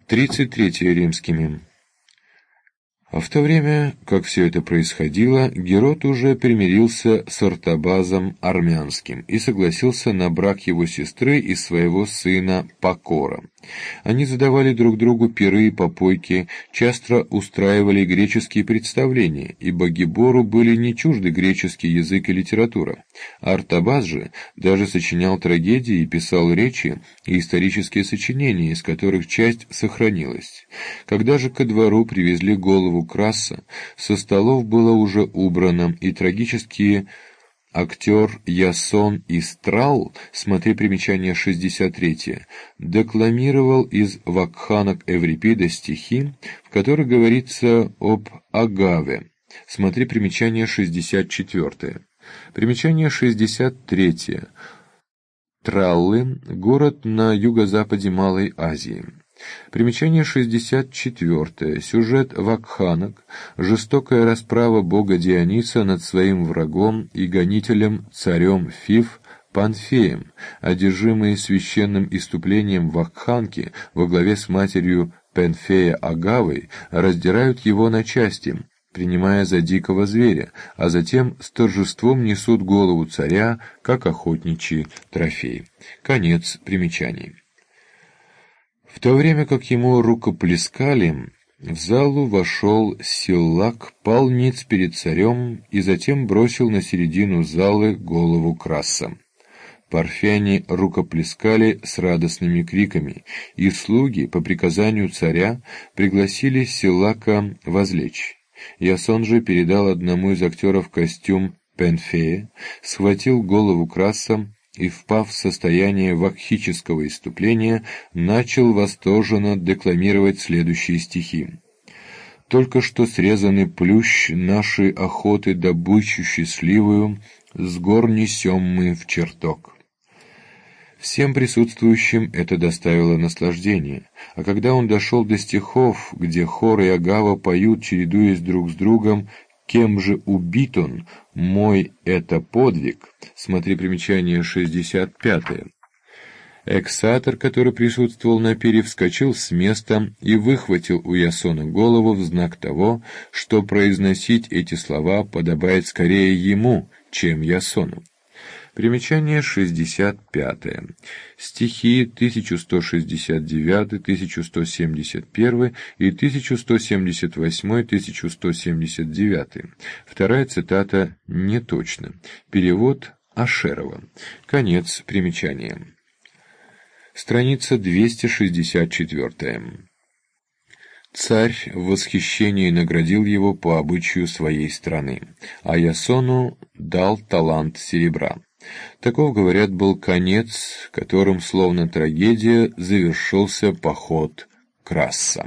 33 римскими. А в то время, как все это происходило, Герод уже примирился с Артабазом Армянским и согласился на брак его сестры и своего сына Пакора. Они задавали друг другу пиры и попойки, часто устраивали греческие представления, ибо Гебору были не чужды греческий язык и литература. Артабаз же даже сочинял трагедии и писал речи и исторические сочинения, из которых часть сохранилась. Когда же ко двору привезли голову Краса, со столов было уже убрано, и трагический актер Ясон Истрал, смотри примечание 63, декламировал из вакханок Эврипида стихи, в которых говорится об Агаве, смотри примечание 64. Примечание 63. Траллы – город на юго-западе Малой Азии. Примечание 64. Сюжет вакханок – жестокая расправа бога Диониса над своим врагом и гонителем царем Фив Панфеем. Одержимые священным иступлением вакханки во главе с матерью Пенфея Агавой раздирают его на части, принимая за дикого зверя, а затем с торжеством несут голову царя, как охотничий трофей. Конец примечаний. В то время как ему рукоплескали, в залу вошел Силлак, пал ниц перед царем и затем бросил на середину залы голову Краса. Парфяне рукоплескали с радостными криками, и слуги, по приказанию царя, пригласили Силлака возлечь. Ясон же передал одному из актеров костюм Пенфея, схватил голову Краса и, впав в состояние вакхического исступления, начал восторженно декламировать следующие стихи. «Только что срезанный плющ нашей охоты добычу счастливую, с гор несем мы в чертог». Всем присутствующим это доставило наслаждение, а когда он дошел до стихов, где хор и Агава поют, чередуясь друг с другом, «Кем же убит он? Мой это подвиг», смотри примечание 65. Эксатор, который присутствовал на пире, вскочил с места и выхватил у Ясона голову в знак того, что произносить эти слова подобает скорее ему, чем Ясону. Примечание 65. Стихи 1169, 1171 и 1178, 1179. Вторая цитата неточна. Перевод Ашерова. Конец примечания. Страница 264. Царь в восхищении наградил его по обычаю своей страны, а Ясону дал талант серебра. Таков, говорят, был конец, которым, словно трагедия, завершился поход Краса.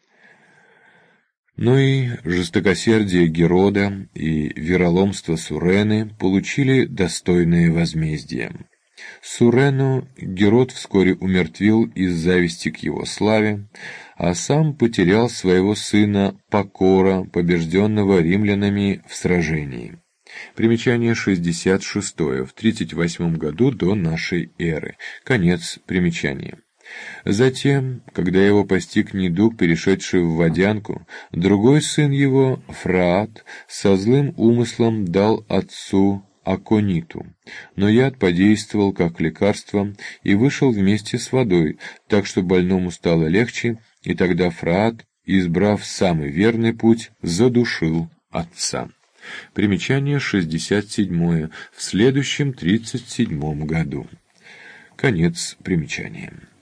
Но и жестокосердие Герода и вероломство Сурены получили достойное возмездие. Сурену Герод вскоре умертвил из зависти к его славе, а сам потерял своего сына Пакора, побежденного римлянами в сражении. Примечание 66. В 38 году до нашей эры. Конец примечания. Затем, когда его постиг недуг, перешедший в водянку, другой сын его, Фраат, со злым умыслом дал отцу акониту, но яд подействовал как лекарство и вышел вместе с водой, так что больному стало легче, и тогда Фраат, избрав самый верный путь, задушил отца. Примечание 67. В следующем 37 году. Конец примечания.